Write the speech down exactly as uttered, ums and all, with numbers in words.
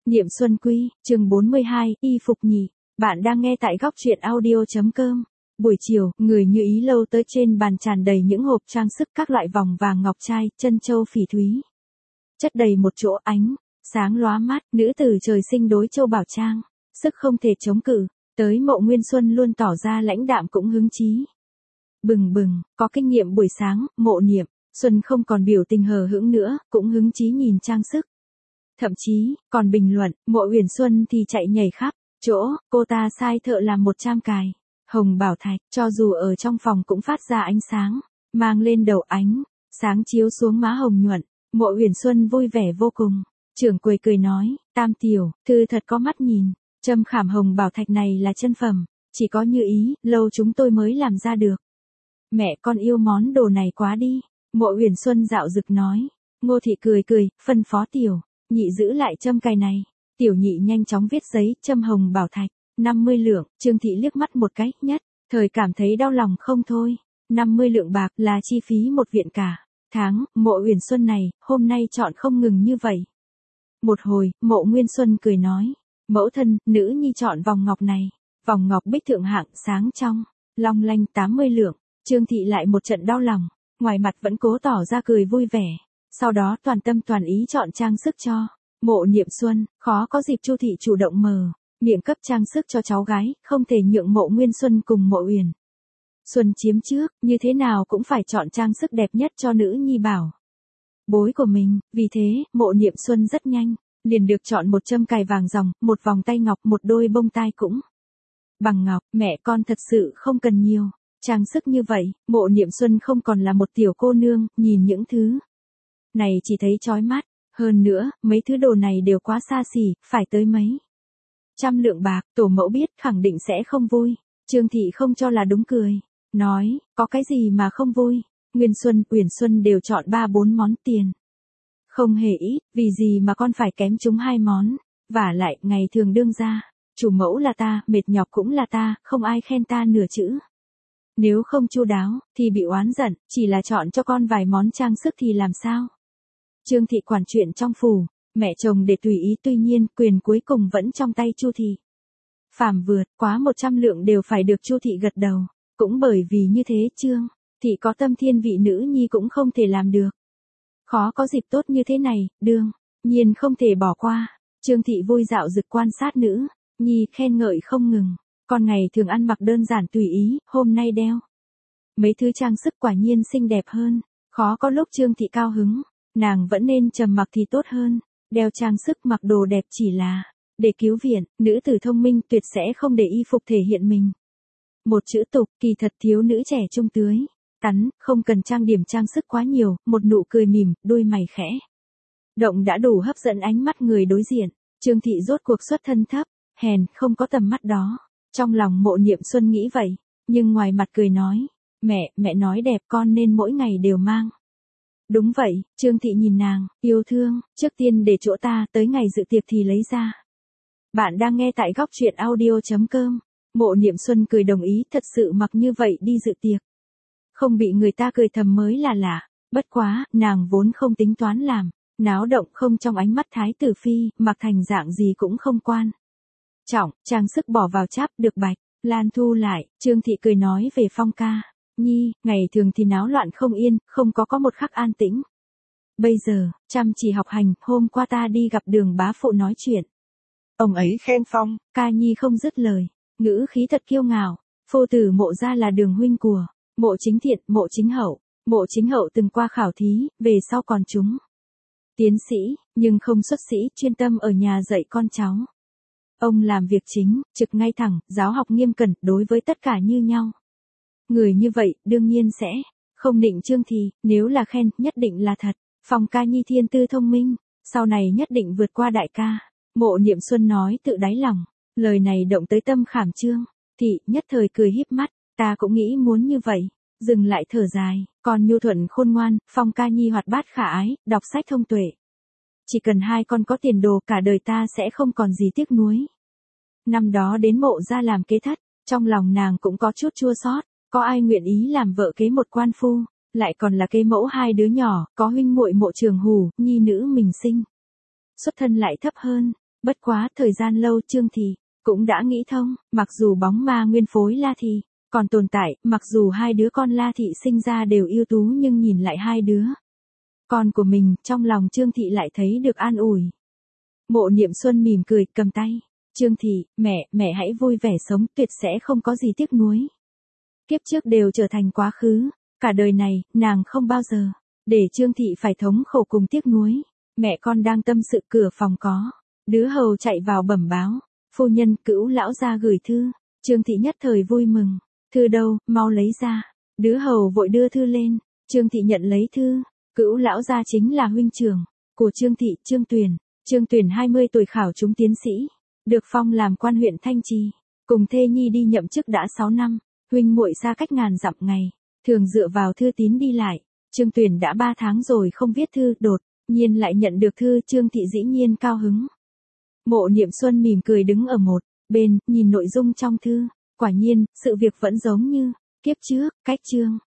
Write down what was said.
Niệm Xuân Quy, chương bốn mươi hai, y phục nhỉ. Bạn đang nghe tại góc truyện audio chấm com. Buổi chiều, người như ý lâu tới trên bàn tràn đầy những hộp trang sức các loại vòng vàng ngọc trai, chân châu phỉ thúy. Chất đầy một chỗ ánh, sáng lóa mắt, nữ tử trời sinh đối châu bảo trang, sức không thể chống cự, tới Mộ Nguyên Xuân luôn tỏ ra lãnh đạm cũng hứng chí. Bừng bừng, có kinh nghiệm buổi sáng, Mộ Niệm Xuân không còn biểu tình hờ hững nữa, cũng hứng chí nhìn trang sức. Thậm chí, còn bình luận, Mộ Uyển Xuân thì chạy nhảy khắp chỗ, cô ta sai thợ làm một trăm cài hồng bảo thạch, cho dù ở trong phòng cũng phát ra ánh sáng, mang lên đầu ánh sáng chiếu xuống má hồng nhuận. Mộ Uyển Xuân vui vẻ vô cùng. Trưởng quầy cười nói, Tam tiểu thư thật có mắt nhìn, châm khảm hồng bảo thạch này là chân phẩm, chỉ có như ý, lâu chúng tôi mới làm ra được. Mẹ con yêu món đồ này quá đi. Mộ Uyển Xuân dạo dực nói. Ngô thị cười cười, phân phó tiểu nhị giữ lại châm cài này. Tiểu nhị nhanh chóng viết giấy, châm hồng bảo thạch, năm mươi lượng. Trương thị liếc mắt một cái, nhất thời cảm thấy đau lòng không thôi. năm mươi lượng bạc là chi phí một viện cả tháng. Mộ Uyển Xuân này, hôm nay chọn không ngừng như vậy. Một hồi, Mộ Nguyên Xuân cười nói, mẫu thân, nữ nhi chọn vòng ngọc này, vòng ngọc bích thượng hạng, sáng trong, long lanh, tám mươi lượng. Trương thị lại một trận đau lòng, ngoài mặt vẫn cố tỏ ra cười vui vẻ, sau đó toàn tâm toàn ý chọn trang sức cho Mộ Niệm Xuân. Khó có dịp Chu thị chủ động mở miệng cấp trang sức cho cháu gái, không thể nhượng Mộ Nguyên Xuân cùng Mộ Uyển Xuân chiếm trước, như thế nào cũng phải chọn trang sức đẹp nhất cho nữ nhi bảo bối của mình. Vì thế, Mộ Niệm Xuân rất nhanh liền được chọn một châm cài vàng ròng, một vòng tay ngọc, một đôi bông tai cũng bằng ngọc. Mẹ con thật sự không cần nhiều trang sức như vậy. Mộ Niệm Xuân không còn là một tiểu cô nương, nhìn những thứ này chỉ thấy chói mắt. Hơn nữa, mấy thứ đồ này đều quá xa xỉ, phải tới mấy trăm lượng bạc. Tổ mẫu biết khẳng định sẽ không vui. Trương thị không cho là đúng, cười nói, có cái gì mà không vui. Nguyên Xuân, Uyển Xuân đều chọn ba bốn món tiền, không hề ít, vì gì mà con phải kém chúng hai món. Vả lại, ngày thường đương ra, chủ mẫu là ta, mệt nhọc cũng là ta, không ai khen ta nửa chữ. Nếu không chu đáo, thì bị oán giận, chỉ là chọn cho con vài món trang sức thì làm sao? Trương thị quản chuyện trong phủ, mẹ chồng để tùy ý, tuy nhiên, quyền cuối cùng vẫn trong tay Chu thị. Phàm vượt quá một trăm lượng đều phải được Chu thị gật đầu, cũng bởi vì như thế Trương thị có tâm thiên vị nữ nhi cũng không thể làm được. Khó có dịp tốt như thế này, đương nhiên không thể bỏ qua. Trương thị vui dạo dực quan sát nữ nhi, khen ngợi không ngừng. Con ngày thường ăn mặc đơn giản tùy ý, hôm nay đeo mấy thứ trang sức quả nhiên xinh đẹp hơn. Khó có lúc Trương thị cao hứng, nàng vẫn nên trầm mặc thì tốt hơn. Đeo trang sức, mặc đồ đẹp chỉ là để cứu viện. Nữ tử thông minh tuyệt sẽ không để y phục thể hiện mình một chữ tục. Kỳ thật thiếu nữ trẻ trung tưới tắn, không cần trang điểm trang sức quá nhiều. Một nụ cười mỉm, đôi mày khẽ động đã đủ hấp dẫn ánh mắt người đối diện. Trương thị rốt cuộc xuất thân thấp hèn, không có tầm mắt đó. Trong lòng Mộ Niệm Xuân nghĩ vậy, nhưng ngoài mặt cười nói, mẹ, mẹ nói đẹp con nên mỗi ngày đều mang. Đúng vậy. Trương thị nhìn nàng, yêu thương, trước tiên để chỗ ta, tới ngày dự tiệc thì lấy ra. Bạn đang nghe tại góc truyện audio chấm com. Mộ Niệm Xuân cười đồng ý, thật sự mặc như vậy đi dự tiệc, không bị người ta cười thầm mới là lạ. Bất quá, nàng vốn không tính toán làm náo động, không trong ánh mắt thái tử phi, mặc thành dạng gì cũng không quan trọng, trang sức bỏ vào cháp được Bạch Lan thu lại. Trương thị cười nói về Phong ca nhi, ngày thường thì náo loạn không yên, không có có một khắc an tĩnh. Bây giờ, chăm chỉ học hành. Hôm qua ta đi gặp Đường bá phụ nói chuyện, ông ấy khen Phong ca nhi không dứt lời, ngữ khí thật kiêu ngạo. Phu tử Mộ gia là Đường huynh của Mộ Chính Thiện, Mộ Chính Hậu. Mộ Chính Hậu từng qua khảo thí, về sau còn trúng tiến sĩ, nhưng không xuất sĩ, chuyên tâm ở nhà dạy con cháu. Ông làm việc chính, trực ngay thẳng, giáo học nghiêm cẩn, đối với tất cả như nhau. Người như vậy, đương nhiên sẽ không nịnh Trương thị, nếu là khen, nhất định là thật. Phong ca nhi thiên tư thông minh, sau này nhất định vượt qua đại ca. Mộ Niệm Xuân nói tự đáy lòng, lời này động tới tâm khảm Trương thị, nhất thời cười híp mắt, ta cũng nghĩ muốn như vậy. Dừng lại thở dài, còn nhu thuận khôn ngoan, Phong ca nhi hoạt bát khả ái, đọc sách thông tuệ. Chỉ cần hai con có tiền đồ, cả đời ta sẽ không còn gì tiếc nuối. Năm đó đến Mộ gia làm kế thất, trong lòng nàng cũng có chút chua xót. Có ai nguyện ý làm vợ kế một quan phu, lại còn là kế mẫu hai đứa nhỏ, có huynh muội Mộ Trường Hủ, nhi nữ mình sinh xuất thân lại thấp hơn, Bất quá thời gian lâu Trương Thị cũng đã nghĩ thông, mặc dù bóng ma nguyên phối La Thị còn tồn tại, mặc dù hai đứa con La Thị sinh ra đều ưu tú nhưng nhìn lại hai đứa con của mình, trong lòng Trương Thị lại thấy được an ủi. Mộ Niệm Xuân mỉm cười, cầm tay Trương Thị, mẹ, mẹ hãy vui vẻ sống, tuyệt sẽ không có gì tiếc nuối. Kiếp trước đều trở thành quá khứ, cả đời này, nàng không bao giờ để Trương Thị phải thống khổ cùng tiếc nuối. Mẹ con đang tâm sự, cửa phòng có đứa hầu chạy vào bẩm báo, phu nhân, Cữu lão gia gửi thư. Trương Thị nhất thời vui mừng, thư đâu, mau lấy ra. Đứa hầu vội đưa thư lên, Trương Thị nhận lấy thư. Cữu lão gia chính là huynh trưởng của Trương Thị, Trương Tuyền. Trương Tuyền hai mươi tuổi khảo trúng tiến sĩ, được phong làm quan huyện Thanh Trì, cùng thê nhi đi nhậm chức đã sáu năm, huynh muội xa cách ngàn dặm ngày, thường dựa vào thư tín đi lại. Trương Tuyền đã ba tháng rồi không viết thư, đột nhiên lại nhận được thư, Trương Thị dĩ nhiên cao hứng. Mộ Niệm Xuân mỉm cười đứng ở một bên, nhìn nội dung trong thư, quả nhiên, sự việc vẫn giống như kiếp trước, cách Trương